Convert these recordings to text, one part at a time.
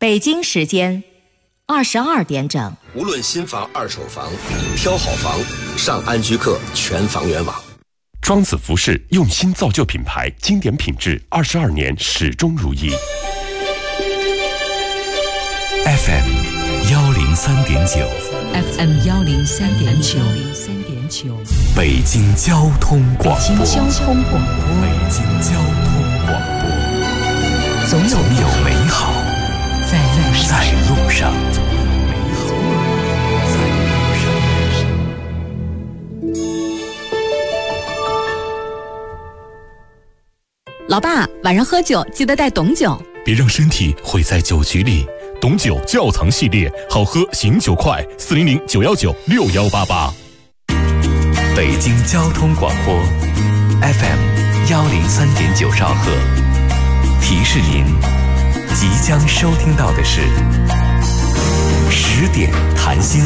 北京时间22点整。 无论新房、二手房，挑好房，上安居客全房源网。 庄子服饰用心造就品牌，经典品质，22年始终如一。 FM 103.9 FM 103.9 北京交通广播。 北京交通广播。 北京交通广播。总有美好在路上。 老爸，晚上喝酒记得带董酒， 别让身体毁在酒局里。董酒窖藏系列，好喝醒酒快，400-919-6188。北京交通广播 FM 103.9兆赫，提示您即将收听到的是10点谈心。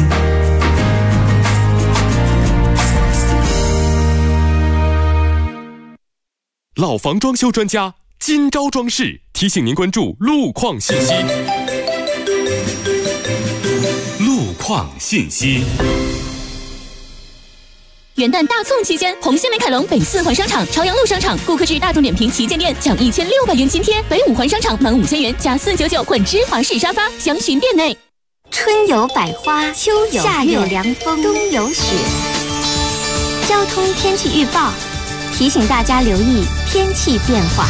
老房装修专家今朝装饰提醒您关注路况信息。 路况信息。 元旦大促期间，红星美凯龙北4环商场、朝阳路商场顾客至大众点评旗舰店奖1600元津贴，北5环商场满5000元加499混芝华式沙发，详询店内。 春有百花，秋有夏有凉风，冬有雪。交通天气预报提醒大家留意天气变化。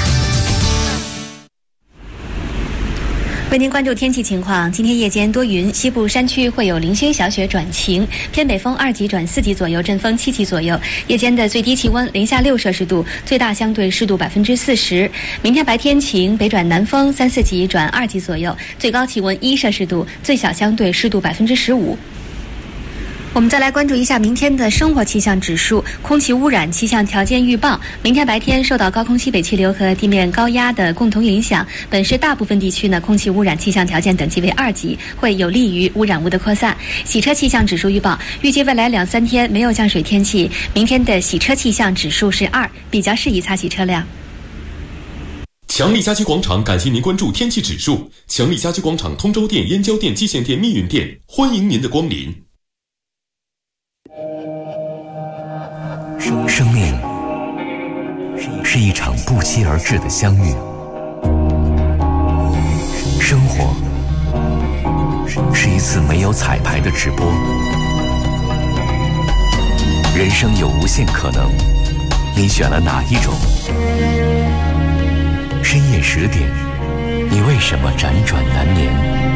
为您关注天气情况，今天夜间多云，西部山区会有零星小雪转晴，偏北风2级转4级左右，阵风7级左右。夜间的最低气温零下6摄氏度，最大相对湿度40%。明天白天晴，北转南风3、4级转2级左右，最高气温1摄氏度，最小相对湿度15%。我们再来关注一下明天的生活气象指数、空气污染气象条件预报。明天白天受到高空西北气流和地面高压的共同影响，本市大部分地区呢空气污染气象条件等级为2级，会有利于污染物的扩散。洗车气象指数预报，预计未来2、3天没有降水天气，明天的洗车气象指数是2，比较适宜擦洗车辆。 强力家居广场感谢您关注天气指数。强力家居广场通州店、燕郊店、蓟县店、密云店，欢迎您的光临。 生命是一场不期而至的相遇，生活是一次没有彩排的直播，人生有无限可能，你选了哪一种？深夜10点，你为什么辗转难眠？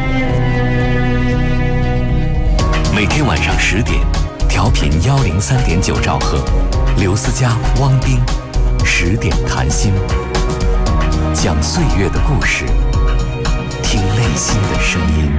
每天晚上10点，调频103.9兆赫，刘思佳、汪冰10点谈心，讲岁月的故事，听内心的声音。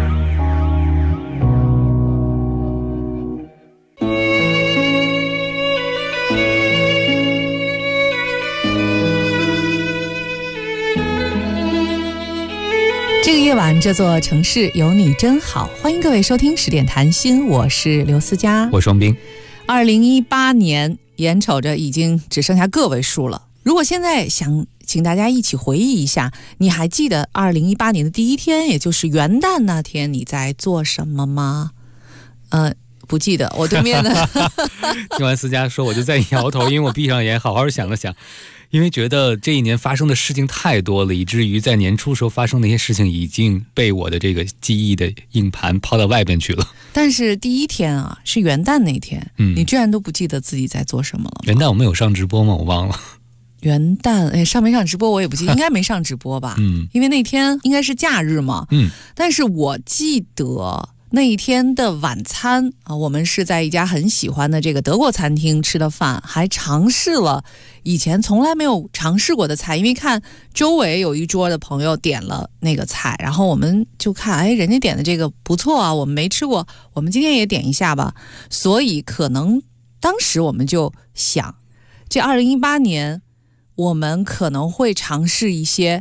这个夜晚，这座城市有你真好。欢迎各位收听10点谈心，我是刘思佳， 我双冰。 2018年眼瞅着已经只剩下个位数了。如果现在想请大家一起回忆一下，你还记得2018年的第一天，也就是元旦那天，你在做什么吗？不记得。我对面的听完思佳说，我就在摇头，因为我闭上眼好好想了想。因为觉得这一年发生的事情太多了，以至于在年初时候发生的一些事情已经被我的这个记忆的硬盘抛到外边去了。 但是第一天啊，是元旦那天，你居然都不记得自己在做什么了吗？ 元旦我们有上直播吗？我忘了。 元旦上没上直播我也不记得，应该没上直播吧？因为那天应该是假日嘛。但是我记得那一天的晚餐啊，我们是在一家很喜欢的这个德国餐厅吃的饭，还尝试了以前从来没有尝试过的菜，因为看周围有一桌的朋友点了那个菜，然后我们就看，人家点的这个不错啊，我们没吃过，我们今天也点一下吧。所以可能当时我们就想，这2018年我们可能会尝试一些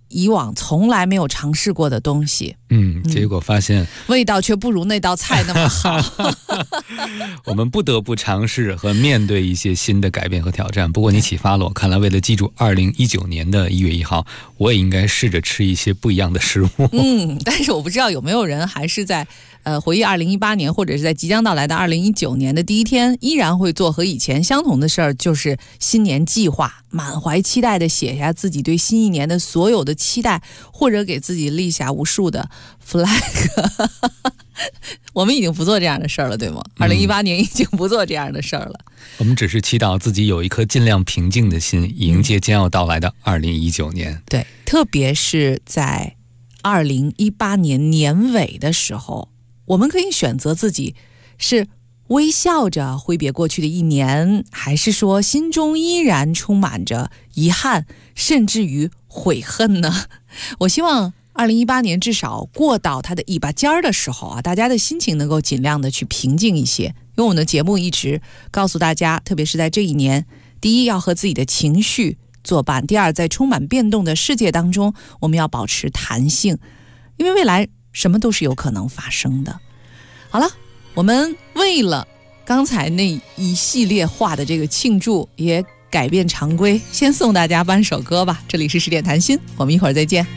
以往从来没有尝试过的东西。 结果发现味道却不如那道菜那么好。 我们不得不尝试和面对一些新的改变和挑战。不过你启发了我，看来为了记住2019年的1月1号，我也应该试着吃一些不一样的食物。 但是我不知道有没有人还是在回忆2018年，或者是在即将到来的2019年的第一天，依然会做和以前相同的事儿，就是新年计划，满怀期待的写下自己对新一年的所有的期待，或者给自己立下无数的 flag。 我们已经不做这样的事儿了，对吗？2018年已经不做这样的事儿了。 我们只是祈祷自己有一颗尽量平静的心，迎接将要到来的2019年。 对，特别是在2018年年尾的时候，我们可以选择自己是微笑着挥别过去的一年，还是说心中依然充满着遗憾，甚至于悔恨呢？我希望2018年至少过到它的尾巴尖儿的时候啊，大家的心情能够尽量的去平静一些。因为我们的节目一直告诉大家，特别是在这一年，第一要和自己的情绪作伴，第二在充满变动的世界当中，我们要保持弹性，因为未来什么都是有可能发生的。好了，我们为了刚才那一系列化的这个庆祝，也改变常规，先送大家半首歌吧。这里是10点谈心，我们一会儿再见。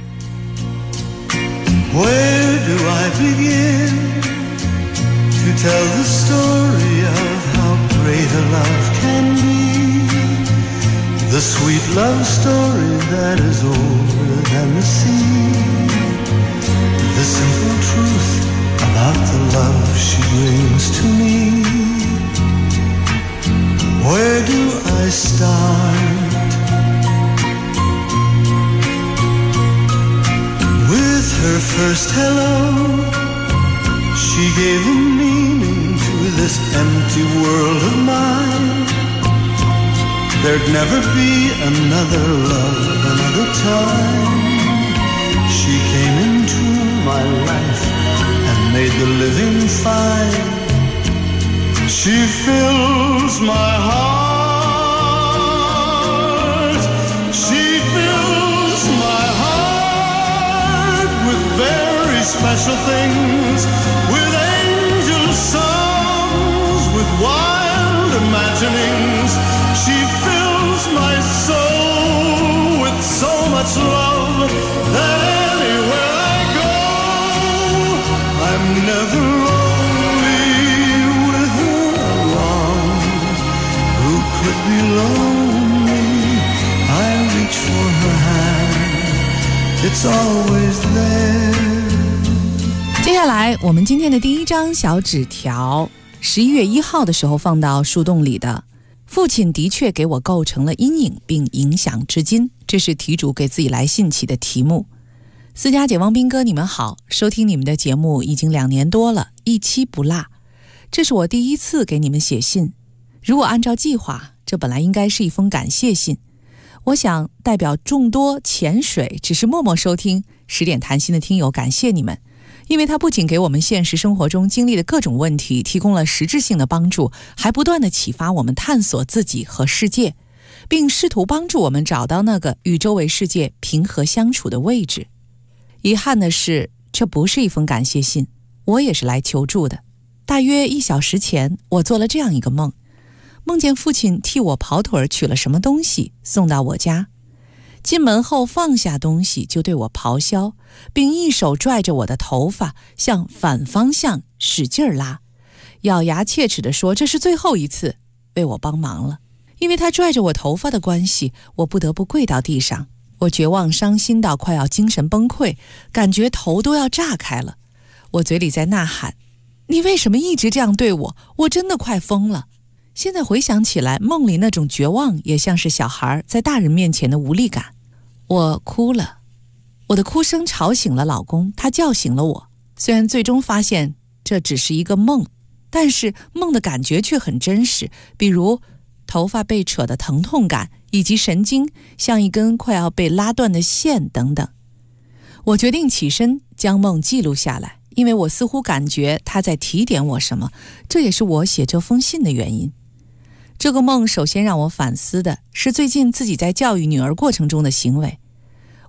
Where do I begin to tell the story of how great a love can be? The sweet love story that is older than the sea. The simple truth about the love she brings to me. Where do I start? With her first hello, she gave a meaning to this empty world of mine. There'd never be another love, another time. She came into my life and made the living fine. She fills my heart. She fills my heart with very special things, with angel songs, with wild imaginings. She fills my soul with so much love that anywhere I go, I'm never lonely with her along. Who could be lonely? I reach for her hand, it's always there. 接下来我们今天的第一张小纸条，11月1号的时候放到树洞里的。父亲的确给我构成了阴影，并影响至今。这是题主给自己来信起的题目。思佳姐、汪斌哥，你们好，收听你们的节目已经2年多了，一期不落。这是我第一次给你们写信。如果按照计划，这本来应该是一封感谢信。我想代表众多潜水只是默默收听10点谈心的听友感谢你们，因为它不仅给我们现实生活中经历的各种问题提供了实质性的帮助，还不断地启发我们探索自己和世界，并试图帮助我们找到那个与周围世界平和相处的位置。遗憾的是，这不是一封感谢信，我也是来求助的。大约1小时前，我做了这样一个梦，梦见父亲替我跑腿取了什么东西送到我家，进门后放下东西就对我咆哮，并一手拽着我的头发向反方向使劲拉，咬牙切齿地说这是最后一次为我帮忙了。因为他拽着我头发的关系，我不得不跪到地上。我绝望伤心到快要精神崩溃，感觉头都要炸开了。我嘴里在呐喊，你为什么一直这样对我？我真的快疯了。现在回想起来，梦里那种绝望也像是小孩在大人面前的无力感。我哭了，我的哭声吵醒了老公，他叫醒了我。虽然最终发现这只是一个梦，但是梦的感觉却很真实，比如头发被扯的疼痛感，以及神经像一根快要被拉断的线等等。我决定起身将梦记录下来，因为我似乎感觉他在提点我什么，这也是我写这封信的原因。这个梦首先让我反思的是最近自己在教育女儿过程中的行为。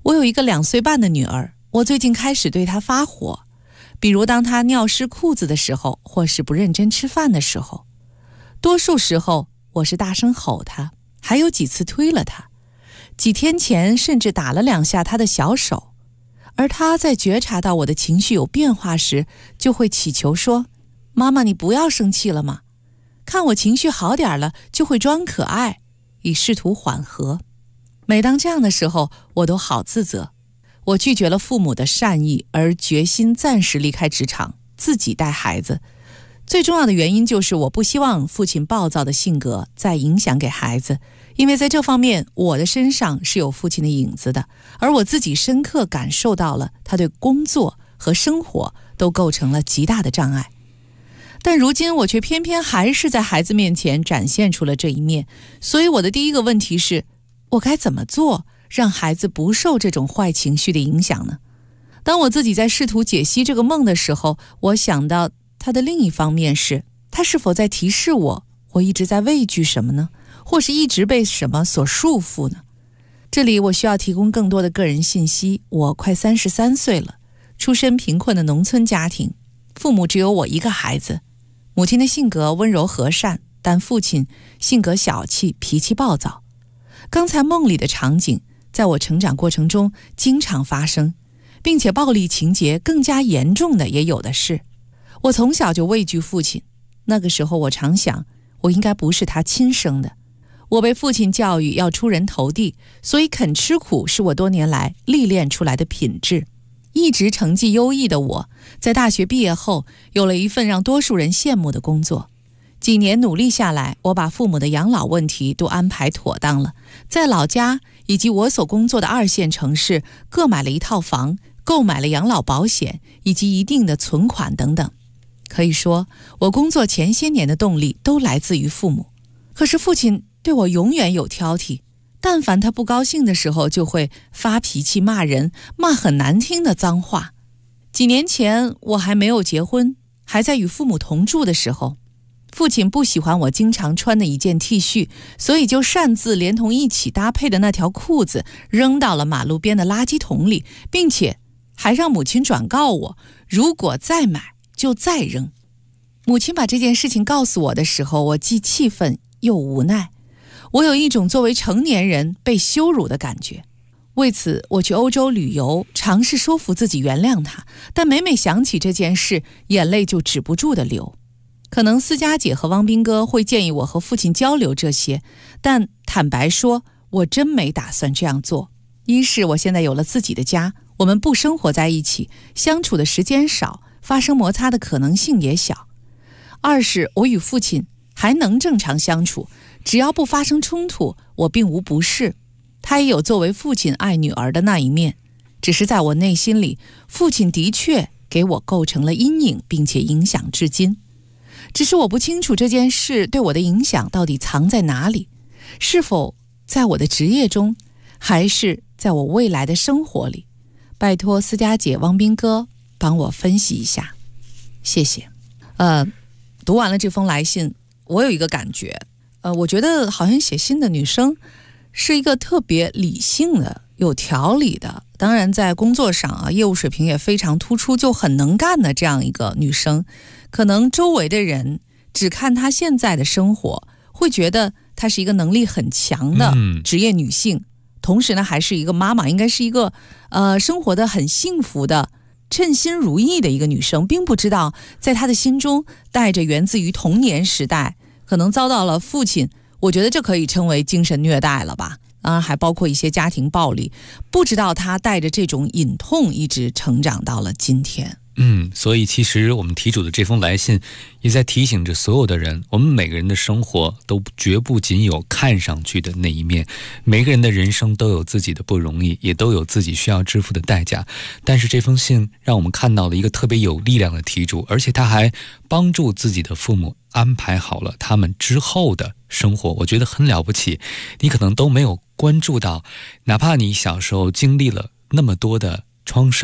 我有一个2岁半的女儿，我最近开始对她发火，比如当她尿湿裤子的时候，或是不认真吃饭的时候。多数时候我是大声吼她，还有几次推了她，几天前甚至打了2下她的小手。而她在觉察到我的情绪有变化时，就会祈求说，妈妈你不要生气了吗？看我情绪好点了，就会装可爱，以试图缓和。每当这样的时候，我都好自责。我拒绝了父母的善意，而决心暂时离开职场，自己带孩子。最重要的原因就是我不希望父亲暴躁的性格再影响给孩子，因为在这方面我的身上是有父亲的影子的，而我自己深刻感受到了他对工作和生活都构成了极大的障碍。但如今我却偏偏还是在孩子面前展现出了这一面，所以我的第一个问题是，我该怎么做让孩子不受这种坏情绪的影响呢？当我自己在试图解析这个梦的时候，我想到他的另一方面是，他是否在提示我一直在畏惧什么呢？或是一直被什么所束缚呢？这里我需要提供更多的个人信息。我快33岁了，出身贫困的农村家庭，父母只有我一个孩子。母亲的性格温柔和善，但父亲性格小气，脾气暴躁。刚才梦里的场景在我成长过程中经常发生，并且暴力情节更加严重的也有的是。我从小就畏惧父亲，那个时候我常想，我应该不是他亲生的。我被父亲教育要出人头地，所以肯吃苦是我多年来历练出来的品质。一直成绩优异的我，在大学毕业后有了一份让多数人羡慕的工作。几年努力下来，我把父母的养老问题都安排妥当了，在老家以及我所工作的2线城市各买了一套房，购买了养老保险以及一定的存款等等。可以说，我工作前些年的动力都来自于父母。可是父亲对我永远有挑剔，但凡他不高兴的时候，就会发脾气骂人，骂很难听的脏话。几年前我还没有结婚，还在与父母同住的时候，父亲不喜欢我经常穿的一件 T 恤，所以就擅自连同一起搭配的那条裤子扔到了马路边的垃圾桶里，并且还让母亲转告我，如果再买就再扔。母亲把这件事情告诉我的时候，我既气愤又无奈。我有一种作为成年人被羞辱的感觉。为此我去欧洲旅游，尝试说服自己原谅他，但每每想起这件事，眼泪就止不住的流。可能思佳姐和汪斌哥会建议我和父亲交流这些，但坦白说，我真没打算这样做。一是我现在有了自己的家，我们不生活在一起，相处的时间少，发生摩擦的可能性也小。二是我与父亲还能正常相处，只要不发生冲突，我并无不适。他也有作为父亲爱女儿的那一面，只是在我内心里，父亲的确给我构成了阴影，并且影响至今。只是我不清楚这件事对我的影响到底藏在哪里，是否在我的职业中，还是在我未来的生活里。拜托思佳姐、汪斌哥帮我分析一下，谢谢。读完了这封来信，我有一个感觉，我觉得好像写信的女生是一个特别理性的、有条理的，当然在工作上啊，业务水平也非常突出，就很能干的这样一个女生。可能周围的人只看她现在的生活，会觉得她是一个能力很强的职业女性，同时呢还是一个妈妈，应该是一个生活的很幸福的、称心如意的一个女生，并不知道在她的心中带着源自于童年时代可能遭到了父亲，我觉得这可以称为精神虐待了吧，当然还包括一些家庭暴力，不知道她带着这种隐痛一直成长到了今天。 所以其实我们题主的这封来信也在提醒着所有的人，我们每个人的生活都绝不仅有看上去的那一面，每个人的人生都有自己的不容易，也都有自己需要支付的代价。但是这封信让我们看到了一个特别有力量的题主，而且他还帮助自己的父母安排好了他们之后的生活，我觉得很了不起。你可能都没有关注到，哪怕你小时候经历了那么多的创伤，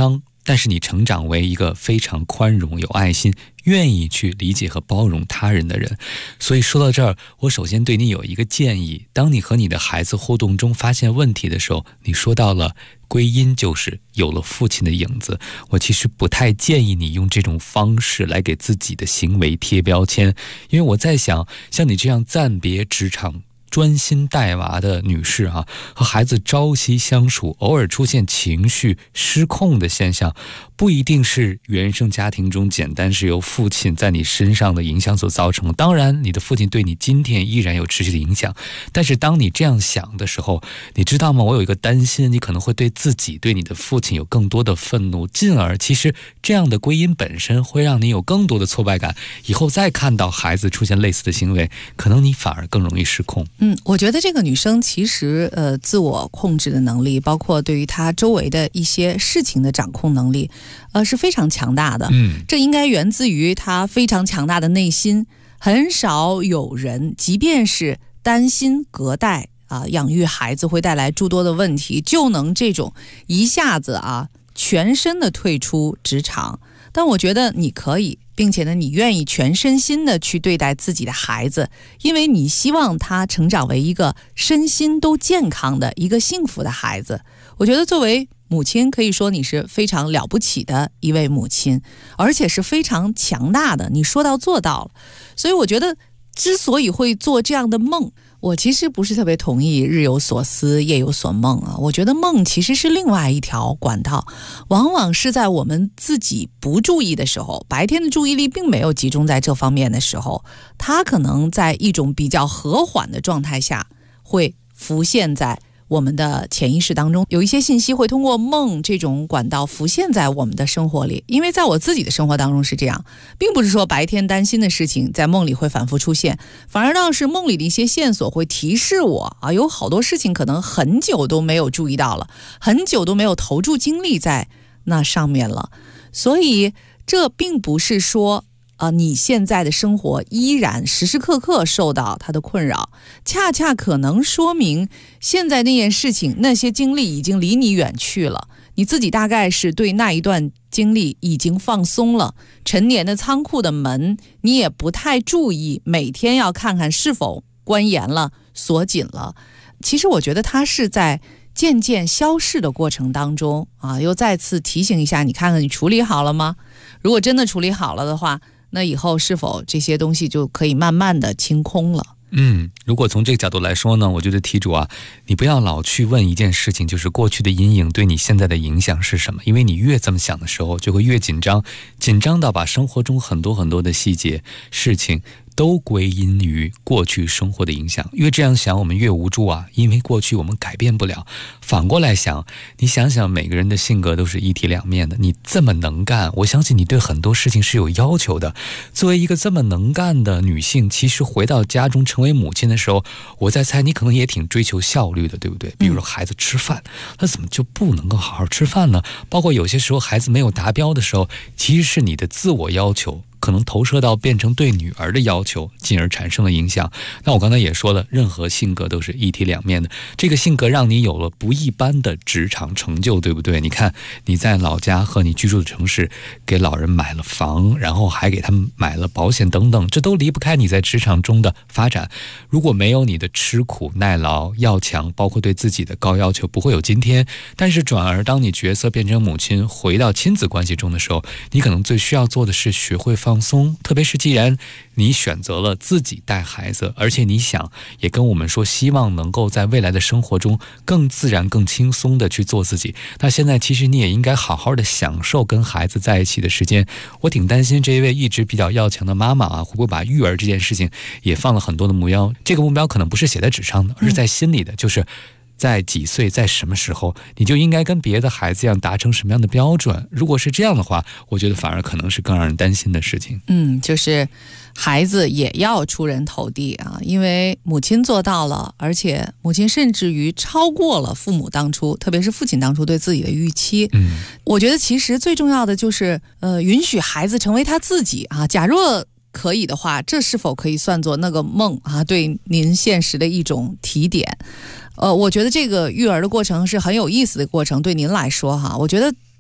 但是你成长为一个非常宽容、有爱心、愿意去理解和包容他人的人。所以说到这儿，我首先对你有一个建议，当你和你的孩子互动中发现问题的时候，你说到了归因就是有了父亲的影子，我其实不太建议你用这种方式来给自己的行为贴标签，因为我在想，像你这样暂别职场专心带娃的女士啊，和孩子朝夕相处，偶尔出现情绪失控的现象，不一定是原生家庭中简单是由父亲在你身上的影响所造成的。当然你的父亲对你今天依然有持续的影响，但是当你这样想的时候，你知道吗，我有一个担心，你可能会对自己对你的父亲有更多的愤怒，进而其实这样的归因本身会让你有更多的挫败感，以后再看到孩子出现类似的行为，可能你反而更容易失控。 我觉得这个女生其实自我控制的能力，包括对于她周围的一些事情的掌控能力是非常强大的。这应该源自于她非常强大的内心。很少有人即便是担心隔代养育孩子会带来诸多的问题，就能这种一下子全身的退出职场。但我觉得你可以，并且呢，你愿意全身心的去对待自己的孩子，因为你希望他成长为一个身心都健康的一个幸福的孩子。我觉得作为母亲，可以说你是非常了不起的一位母亲，而且是非常强大的，你说到做到了。所以我觉得之所以会做这样的梦，我其实不是特别同意日有所思夜有所梦我觉得梦其实是另外一条管道，往往是在我们自己不注意的时候，白天的注意力并没有集中在这方面的时候，它可能在一种比较和缓的状态下会浮现在我们的潜意识当中，有一些信息会通过梦这种管道浮现在我们的生活里。因为在我自己的生活当中是这样，并不是说白天担心的事情在梦里会反复出现，反而倒是梦里的一些线索会提示我有好多事情可能很久都没有注意到了，很久都没有投注精力在那上面了。所以这并不是说你现在的生活依然时时刻刻受到它的困扰，恰恰可能说明现在那件事情那些经历已经离你远去了，你自己大概是对那一段经历已经放松了，陈年的仓库的门你也不太注意，每天要看看是否关严了锁紧了。其实我觉得它是在渐渐消逝的过程当中又再次提醒一下你，看看你处理好了吗？如果真的处理好了的话，那以后是否这些东西就可以慢慢的清空了？ 如果从这个角度来说呢，我觉得题主你不要老去问一件事情，就是过去的阴影对你现在的影响是什么，因为你越这么想的时候，就会越紧张，紧张到把生活中很多很多的细节事情都归因于过去生活的影响。越这样想，我们越无助因为过去我们改变不了。反过来想，你想想每个人的性格都是一体两面的，你这么能干，我相信你对很多事情是有要求的。作为一个这么能干的女性，其实回到家中成为母亲的时候，我在猜你可能也挺追求效率的，对不对？比如说孩子吃饭，他怎么就不能够好好吃饭呢？包括有些时候孩子没有达标的时候，其实是你的自我要求可能投射到变成对女儿的要求，进而产生了影响。那我刚才也说了，任何性格都是一体两面的，这个性格让你有了不一般的职场成就，对不对？你看你在老家和你居住的城市给老人买了房，然后还给他们买了保险等等，这都离不开你在职场中的发展。如果没有你的吃苦耐劳要强，包括对自己的高要求，不会有今天。但是转而当你角色变成母亲，回到亲子关系中的时候，你可能最需要做的是学会放松，特别是既然你选择了自己带孩子，而且你想也跟我们说希望能够在未来的生活中更自然更轻松的去做自己，那现在其实你也应该好好的享受跟孩子在一起的时间。我挺担心这一位一直比较要强的妈妈会不会把育儿这件事情也放了很多的目标，这个目标可能不是写在纸上的，而是在心里的，就是在几岁在什么时候你就应该跟别的孩子一样达成什么样的标准。如果是这样的话，我觉得反而可能是更让人担心的事情。 就是孩子也要出人头地因为母亲做到了，而且母亲甚至于超过了父母当初，特别是父亲当初对自己的预期。我觉得其实最重要的就是允许孩子成为他自己假若可以的话，这是否可以算作那个梦对您现实的一种提点？我觉得这个育儿的过程是很有意思的过程，对您来说我觉得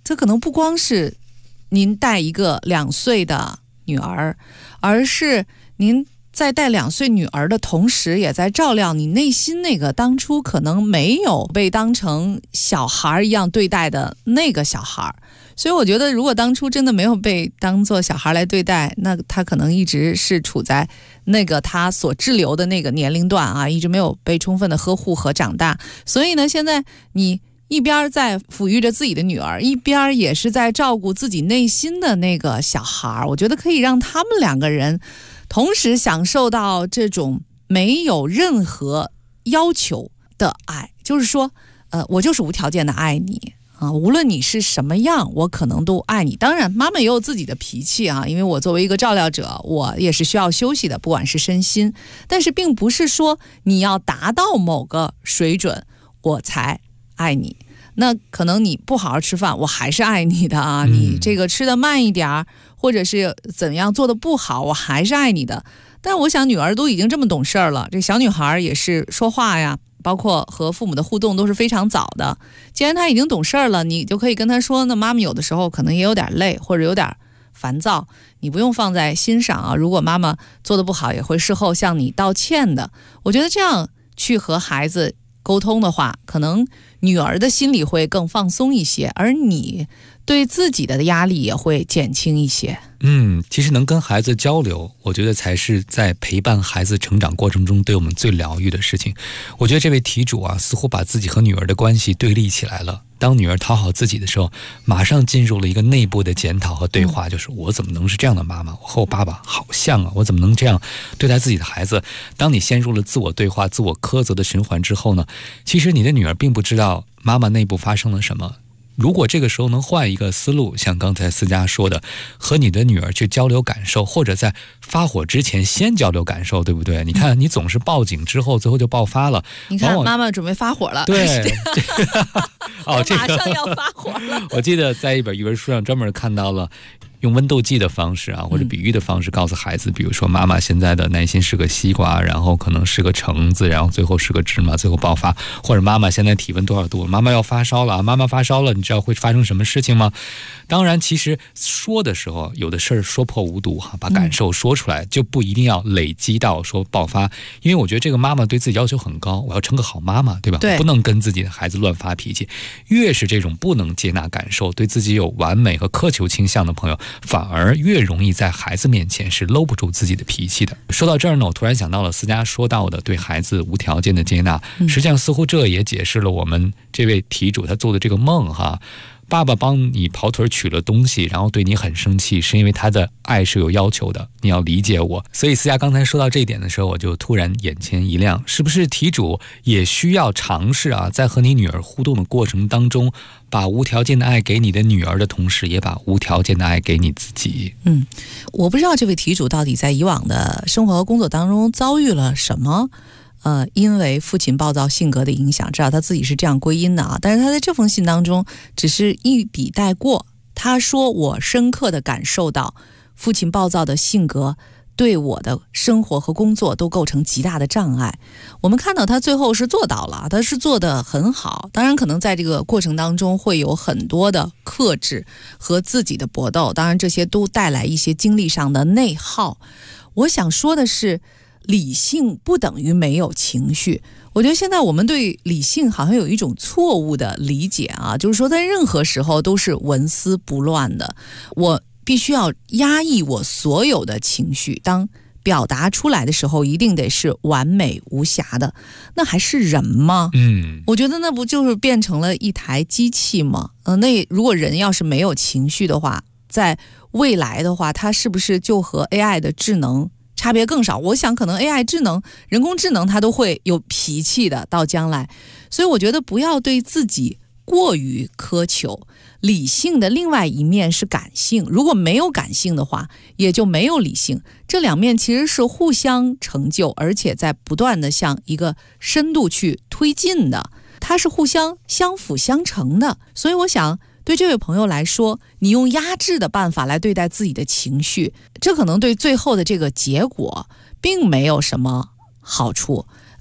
这可能不光是您带一个2岁的女儿，而是您在带2岁女儿的同时，也在照料你内心那个当初可能没有被当成小孩一样对待的那个小孩。所以我觉得如果当初真的没有被当作小孩来对待，那他可能一直是处在那个他所滞留的那个年龄段啊，一直没有被充分的呵护和长大。所以呢，现在你一边在抚育着自己的女儿，一边也是在照顾自己内心的那个小孩，我觉得可以让他们2个人同时享受到这种没有任何要求的爱，就是说我就是无条件的爱你啊，无论你是什么样，我可能都爱你。当然妈妈也有自己的脾气啊，因为我作为一个照料者，我也是需要休息的，不管是身心。但是并不是说你要达到某个水准我才爱你，那可能你不好好吃饭，我还是爱你的啊。你这个吃得慢一点，或者是怎样做得不好，我还是爱你的。但我想女儿都已经这么懂事了，这小女孩也是说话呀，包括和父母的互动都是非常早的。既然她已经懂事了，你就可以跟她说，那妈妈有的时候可能也有点累，或者有点烦躁，你不用放在心上啊。如果妈妈做得不好，也会事后向你道歉的。我觉得这样去和孩子沟通的话，可能女儿的心里会更放松一些，而你对自己的压力也会减轻一些。 其实能跟孩子交流，我觉得才是在陪伴孩子成长过程中对我们最疗愈的事情。我觉得这位题主啊，似乎把自己和女儿的关系对立起来了。当女儿讨好自己的时候，马上进入了一个内部的检讨和对话，就是我怎么能是这样的妈妈？我和我爸爸好像啊，我怎么能这样对待自己的孩子？当你陷入了自我对话、自我苛责的循环之后呢，其实你的女儿并不知道妈妈内部发生了什么。如果这个时候能换一个思路，像刚才思佳说的，和你的女儿去交流感受，或者在发火之前先交流感受，对不对？你看你总是报警之后最后就爆发了， 你看妈妈准备发火了， 对哦，这个马上要发火了。 我记得在一本语文书上专门看到了用温度计的方式啊，或者比喻的方式告诉孩子，比如说妈妈现在的耐心是个西瓜，然后可能是个橙子，然后最后是个芝麻，最后爆发。或者妈妈现在体温多少度，妈妈要发烧了，妈妈发烧了，你知道会发生什么事情吗？当然其实说的时候有的事儿说破无毒哈，把感受说出来，就不一定要累积到说爆发。因为我觉得这个妈妈对自己要求很高，我要成个好妈妈，对吧？对，不能跟自己的孩子乱发脾气。越是这种不能接纳感受，对自己有完美和苛求倾向的朋友，反而越容易在孩子面前是搂不住自己的脾气的。说到这儿呢，我突然想到了思佳说到的对孩子无条件的接纳，实际上似乎这也解释了我们这位题主他做的这个梦哈。爸爸帮你跑腿取了东西，然后对你很生气，是因为他的爱是有要求的，你要理解我。所以思佳刚才说到这一点的时候，我就突然眼前一亮，是不是题主也需要尝试啊，在和你女儿互动的过程当中，把无条件的爱给你的女儿的同时，也把无条件的爱给你自己？ 我不知道这位题主到底在以往的生活和工作当中遭遇了什么因为父亲暴躁性格的影响，知道他自己是这样归因的啊。但是他在这封信当中只是一笔带过，他说我深刻地感受到父亲暴躁的性格对我的生活和工作都构成极大的障碍。我们看到他最后是做到了，他是做得很好。当然可能在这个过程当中会有很多的克制和自己的搏斗，当然这些都带来一些精力上的内耗。我想说的是，理性不等于没有情绪。我觉得现在我们对理性好像有一种错误的理解啊，就是说在任何时候都是纹丝不乱的，我必须要压抑我所有的情绪，当表达出来的时候一定得是完美无瑕的。那还是人吗？我觉得那不就是变成了一台机器吗？那如果人要是没有情绪的话，在未来的话，它是不是就和 AI 的智能差别更少？我想可能 AI 智能、人工智能它都会有脾气的，到将来。所以我觉得不要对自己过于苛求。理性的另外一面是感性，如果没有感性的话，也就没有理性。这两面其实是互相成就，而且在不断的向一个深度去推进的，它是互相相辅相成的。所以我想对这位朋友来说，你用压制的办法来对待自己的情绪，这可能对最后的这个结果并没有什么好处。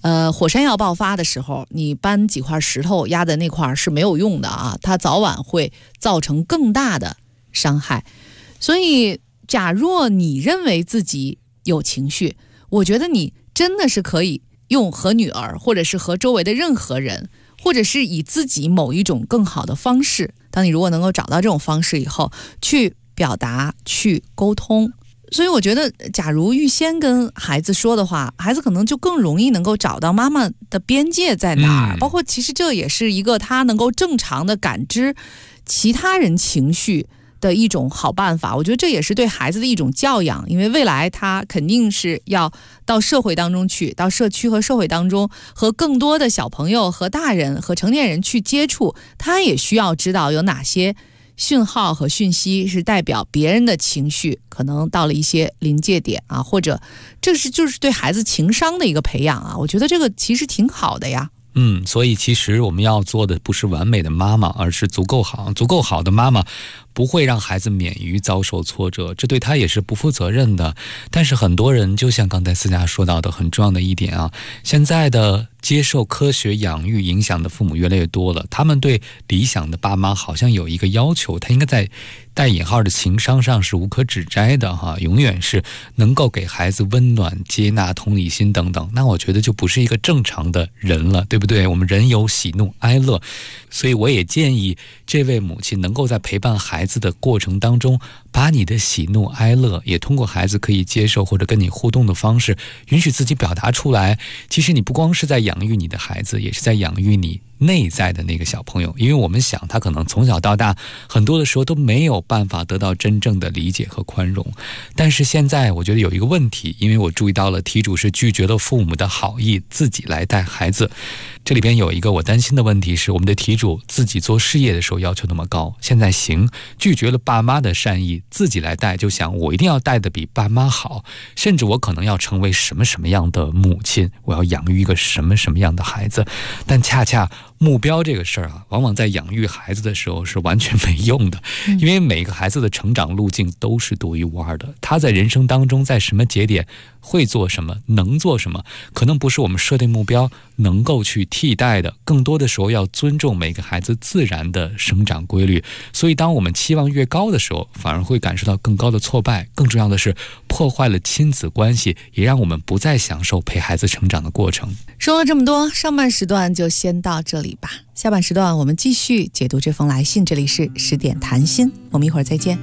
火山要爆发的时候，你搬几块石头压在那块是没有用的啊，它早晚会造成更大的伤害。所以假若你认为自己有情绪，我觉得你真的是可以用和女儿，或者是和周围的任何人，或者是以自己某一种更好的方式，当你如果能够找到这种方式以后，去表达，去沟通。所以我觉得假如预先跟孩子说的话，孩子可能就更容易能够找到妈妈的边界在哪儿，包括其实这也是一个他能够正常的感知其他人情绪的一种好办法。我觉得这也是对孩子的一种教养，因为未来他肯定是要到社会当中去，到社区和社会当中和更多的小朋友和大人和成年人去接触，他也需要知道有哪些讯号和讯息是代表别人的情绪可能到了一些临界点啊，或者这是就是对孩子情商的一个培养啊，我觉得这个其实挺好的呀。 所以其实我们要做的不是完美的妈妈，而是足够好的妈妈不会让孩子免于遭受挫折，这对他也是不负责任的。但是很多人就像刚才思佳说到的很重要的一点啊，现在的接受科学养育影响的父母越来越多了，他们对理想的爸妈好像有一个要求，他应该在带引号的情商上是无可指摘的哈，永远是能够给孩子温暖、接纳、同理心等等。那我觉得就不是一个正常的人了，对不对？我们人有喜怒哀乐，所以我也建议这位母亲能够在陪伴孩子的过程当中，把你的喜怒哀乐也通过孩子可以接受或者跟你互动的方式，允许自己表达出来。其实你不光是在养育你的孩子，也是在养育你内在的那个小朋友，因为我们想他可能从小到大很多的时候都没有办法得到真正的理解和宽容。但是现在我觉得有一个问题，因为我注意到了题主是拒绝了父母的好意，自己来带孩子。这里边有一个我担心的问题是，我们的题主自己做事业的时候要求那么高，现在拒绝了爸妈的善意，自己来带，就想我一定要带得比爸妈好，甚至我可能要成为什么样的母亲，我要养育一个什么样的孩子。但恰恰目标这个事儿啊，往往在养育孩子的时候是完全没用的，因为每个孩子的成长路径都是独一无二的，他在人生当中在什么节点会做什么，能做什么，可能不是我们设定目标能够去替代的，更多的时候要尊重每个孩子自然的生长规律。所以当我们期望越高的时候，反而会感受到更高的挫败，更重要的是破坏了亲子关系，也让我们不再享受陪孩子成长的过程。 说了这么多，上半时段就先到这里吧，下半时段我们继续解读这封来信。这里是10点谈心，我们一会儿再见。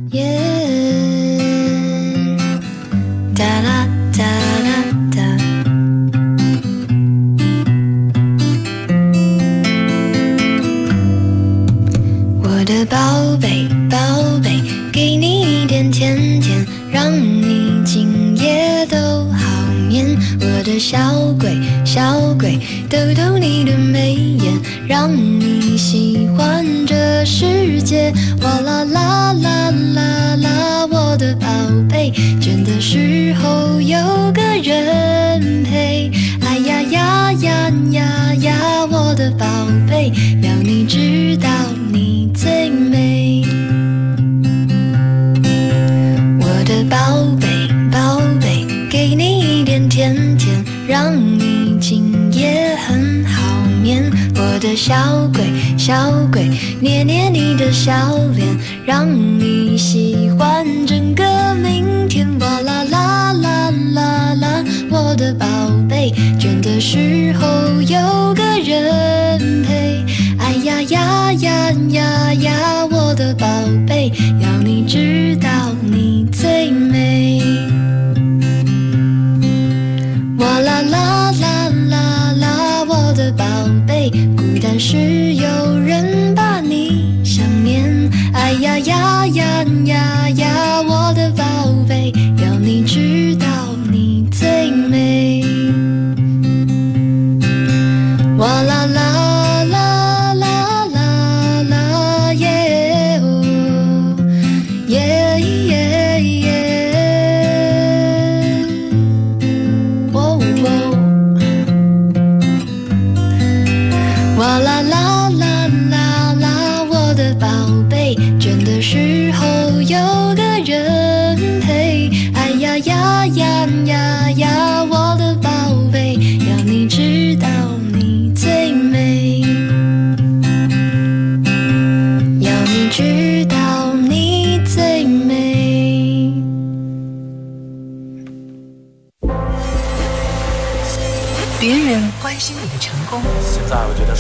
我的宝贝宝贝，给你一点甜甜，让你今夜都好眠。我的小鬼小鬼，逗逗你的眉眼，让你喜欢这世界。哇啦啦啦啦啦，我的宝贝，倦的时候有个人陪。哎呀呀呀呀呀，我的宝贝，要你知道你最美。我的宝贝宝贝，给你一点甜甜，让你今夜很好眠。我的小鬼小鬼，捏捏你的笑脸，让你喜欢整个明天。哇啦啦啦啦啦，我的宝贝，倦的时候有个人陪。哎呀呀呀呀呀，我的宝贝，要你知道你最美。哇啦啦啦啦啦，我的宝贝，孤单时有人把你想念。哎呀呀呀呀呀，我的宝贝，要你知道你最美。哇啦啦啦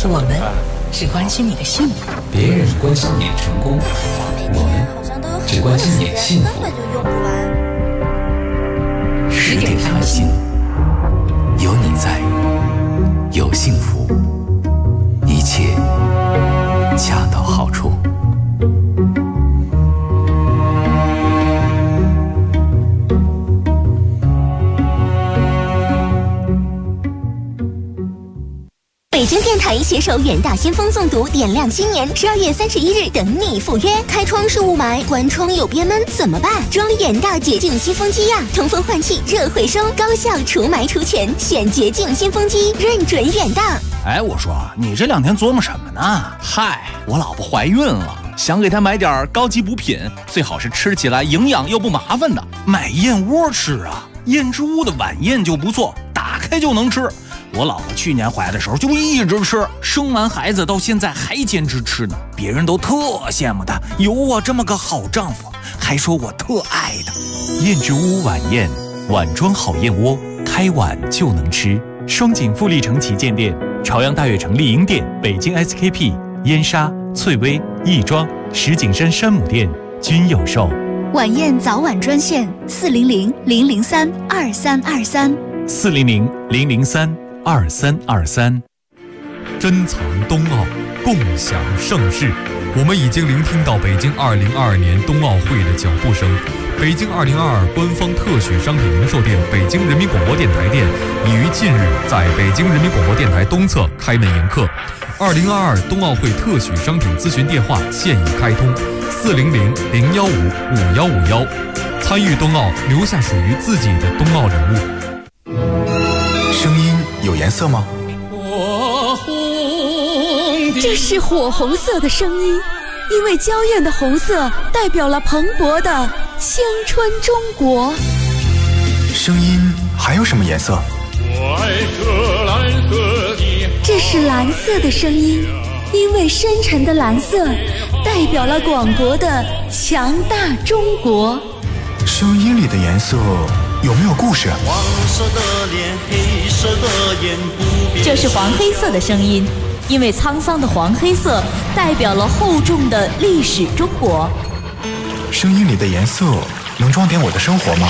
我们只关心你的幸福， 别人关心你的成功，我们只关心你的幸福。10点谈心，有你在，有幸福，一切恰到好处。 北京电台携手远大先锋诵读，点亮新年，12月31日等你赴约。开窗是雾霾，关窗又憋闷，怎么办？装远大洁净新风机呀，通风换气，热回收，高效除霾除醛，选洁净新风机，认准远大。 哎，我说你这2天琢磨什么呢？嗨，我老婆怀孕了，想给她买点高级补品，最好是吃起来营养又不麻烦的。买燕窝吃啊，燕之屋的晚宴就不错，打开就能吃。我老婆去年怀的时候就一直吃，生完孩子到现在还坚持吃呢，别人都特羡慕她有我这么个好丈夫，还说我特爱她。 燕之屋晚宴，碗装好燕窝，开碗就能吃。双井富力城旗舰店、朝阳大悦城丽婴店、北京 SKP、燕莎、翠微、亦庄、石景山山姆店均有售。 晚宴早晚专线400-003-2323 400-003-2323。 珍藏冬奥，共享盛世。我们已经聆听到北京2022年冬奥会的脚步声。北京2022官方特许商品零售店北京人民广播电台店已于近日在北京人民广播电台东侧开门迎客。2022冬奥会特许商品咨询电话现已开通，400-015-5151。参与冬奥，留下属于自己的冬奥礼物。 声音有颜色吗？ 这是火红色的声音，因为娇艳的红色代表了蓬勃的青春中国。 声音还有什么颜色？ 这是蓝色的声音，因为深沉的蓝色代表了广博的强大中国。 声音里的颜色有没有故事？ 黄色的脸，黑色的眼，不变。 这是黄黑色的声音，因为沧桑的黄黑色代表了厚重的历史中国。 声音里的颜色能装点我的生活吗？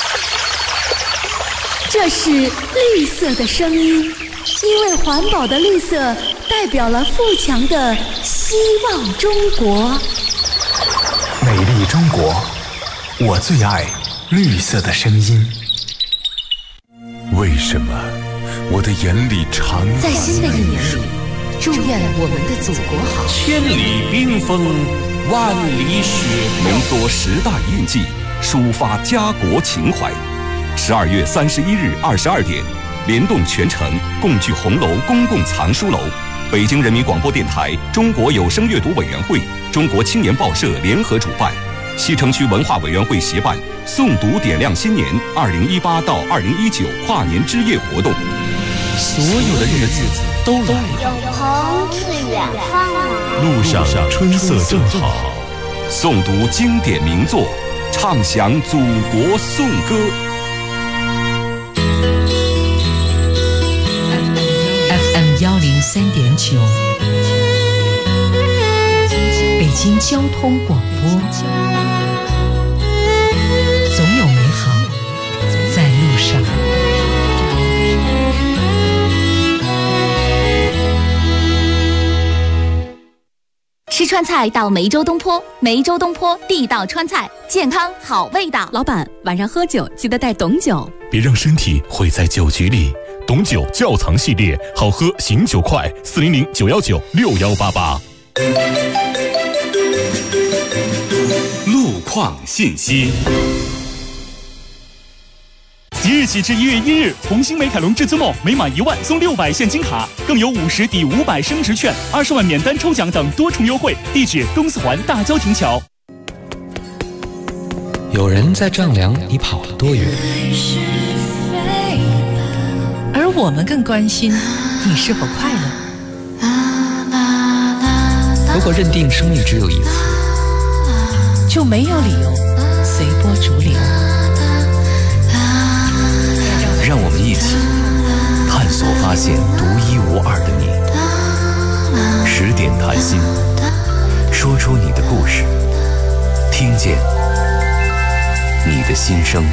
这是绿色的声音，因为环保的绿色代表了富强的希望中国。 美丽中国，我最爱绿色的声音。 为什么我的眼里常在新的一年里，祝愿我们的祖国好。 千里冰封，万里雪飘， 浓缩10大印记，抒发家国情怀。12月31日22点，联动全城共聚红楼公共藏书楼，北京人民广播电台、中国有声阅读委员会、中国青年报社联合主办，西城区文化委员会协办诵读点亮新年2018到2019跨年之夜活动。 所有的日子都来了， 永恒是远方啊， 路上春色正好， 诵读经典名作，唱响祖国颂歌。 FM 103.9，北京交通广播，总有美好在路上。 吃川菜到梅州东坡，梅州东坡地道川菜，健康好味道。 老板，晚上喝酒记得带董酒， 别让身体毁在酒局里。董酒窖藏系列，好喝醒酒快，400-919-6188。 路况信息。 即日起至1月1日，红星美凯龙至尊梦每满1万送600现金卡，更有50抵500升值券、20万免单抽奖等多重优惠。地址：东四环大郊亭桥。 有人在丈量你跑了多远， 而我们更关心你是否快乐。 如果认定生命只有一次， 就没有理由随波逐流。 让我们一起探索发现独一无二的你。 10点谈心，说出你的故事，听见你的心声。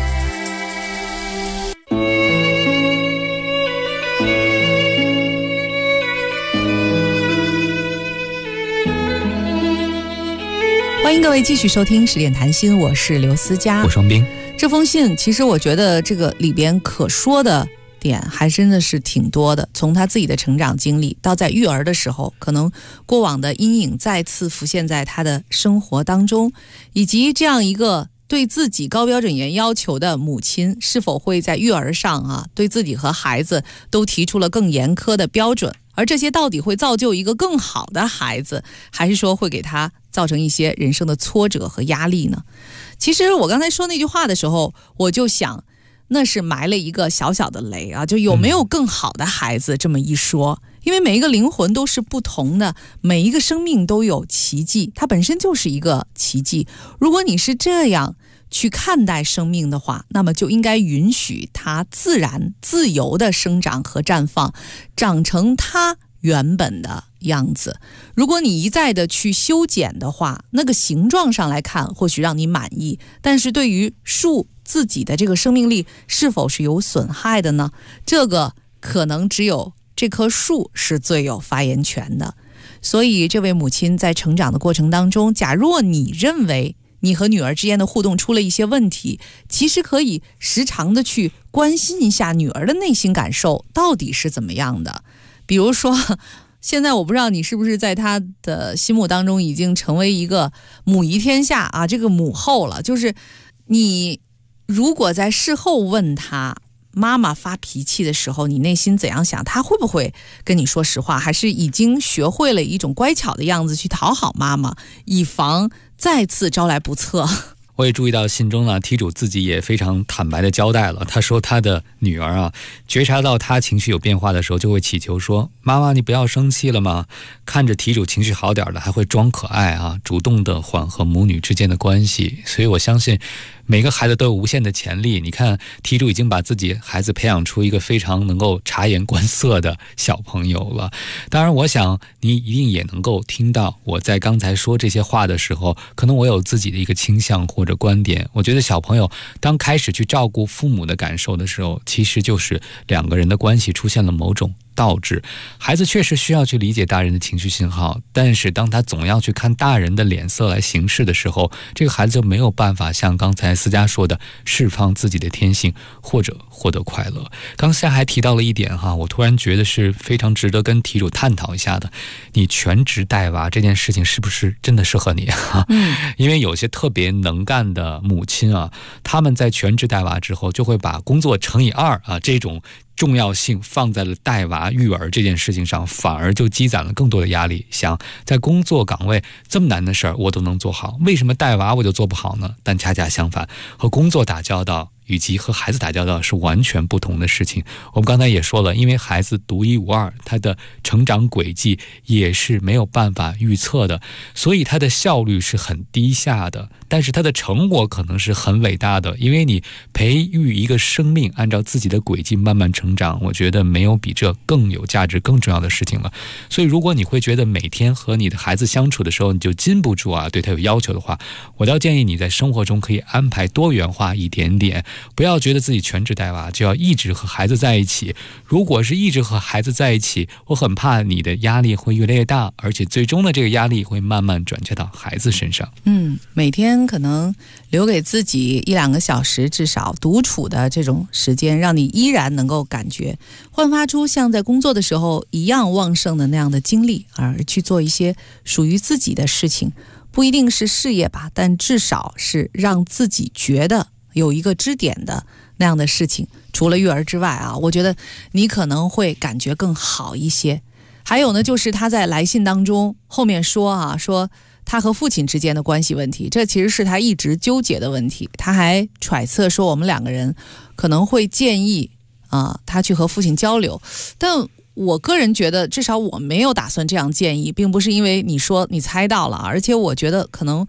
欢迎各位继续收听10点谈心，我是刘思佳， 我双冰。 这封信其实我觉得这个里边可说的点还真的是挺多的，从他自己的成长经历到在育儿的时候，可能过往的阴影再次浮现在他的生活当中，以及这样一个对自己高标准严要求的母亲是否会在育儿上对自己和孩子都提出了更严苛的标准，而这些到底会造就一个更好的孩子，还是说会给他造成一些人生的挫折和压力呢？其实我刚才说那句话的时候，我就想那是埋了一个小小的雷啊，就有没有更好的孩子这么一说，因为每一个灵魂都是不同的，每一个生命都有奇迹，它本身就是一个奇迹。如果你是这样去看待生命的话，那么就应该允许它自然自由的生长和绽放，长成它原本的样子。如果你一再的去修剪的话，那个形状上来看或许让你满意，但是对于树自己的这个生命力是否是有损害的呢？这个可能只有这棵树是最有发言权的。所以这位母亲在成长的过程当中，假若你认为你和女儿之间的互动出了一些问题，其实可以时常的去关心一下女儿的内心感受到底是怎么样的。比如说现在我不知道你是不是在她的心目当中已经成为一个母仪天下这个母后了，就是你如果在事后问她妈妈发脾气的时候你内心怎样想，她会不会跟你说实话，还是已经学会了一种乖巧的样子去讨好妈妈，以防再次招来不测。 我也注意到信中呢，题主自己也非常坦白的交代了。他说他的女儿觉察到他情绪有变化的时候，就会祈求说：“妈妈，你不要生气了吗？”看着题主情绪好点了，还会装可爱主动的缓和母女之间的关系。所以我相信每个孩子都有无限的潜力。你看，题主已经把自己孩子培养出一个非常能够察言观色的小朋友了。当然，我想你一定也能够听到我在刚才说这些话的时候，可能我有自己的一个倾向或者观点。我觉得小朋友当开始去照顾父母的感受的时候，其实就是两个人的关系出现了某种倒置。孩子确实需要去理解大人的情绪信号，但是当他总要去看大人的脸色来行事的时候，这个孩子就没有办法像刚才思佳说的释放自己的天性或者获得快乐。刚才还提到了一点我突然觉得是非常值得跟题主探讨一下的，你全职带娃这件事情是不是真的适合你因为有些特别能干的母亲他们在全职带娃之后就会把工作乘以2这种重要性放在了带娃育儿这件事情上，反而就积攒了更多的压力。想在工作岗位这么难的事儿我都能做好，为什么带娃我就做不好呢？但恰恰相反，和工作打交道以及和孩子打交道是完全不同的事情。我们刚才也说了，因为孩子独一无二，他的成长轨迹也是没有办法预测的，所以他的效率是很低下的，但是他的成果可能是很伟大的。因为你培育一个生命按照自己的轨迹慢慢成长，我觉得没有比这更有价值更重要的事情了。所以如果你会觉得每天和你的孩子相处的时候你就禁不住对他有要求的话，我倒建议你在生活中可以安排多元化一点点，不要觉得自己全职带娃就要一直和孩子在一起。如果是一直和孩子在一起，我很怕你的压力会越来越大，而且最终的这个压力会慢慢转嫁到孩子身上。 每天可能留给自己1-2个小时至少独处的这种时间，让你依然能够感觉焕发出像在工作的时候一样旺盛的那样的精力，而去做一些属于自己的事情。不一定是事业吧，但至少是让自己觉得有一个支点的那样的事情。除了育儿之外我觉得你可能会感觉更好一些。还有呢，就是他在来信当中后面说说他和父亲之间的关系问题，这其实是他一直纠结的问题。他还揣测说我们2个人可能会建议他去和父亲交流，但我个人觉得至少我没有打算这样建议，并不是因为你说你猜到了，而且我觉得可能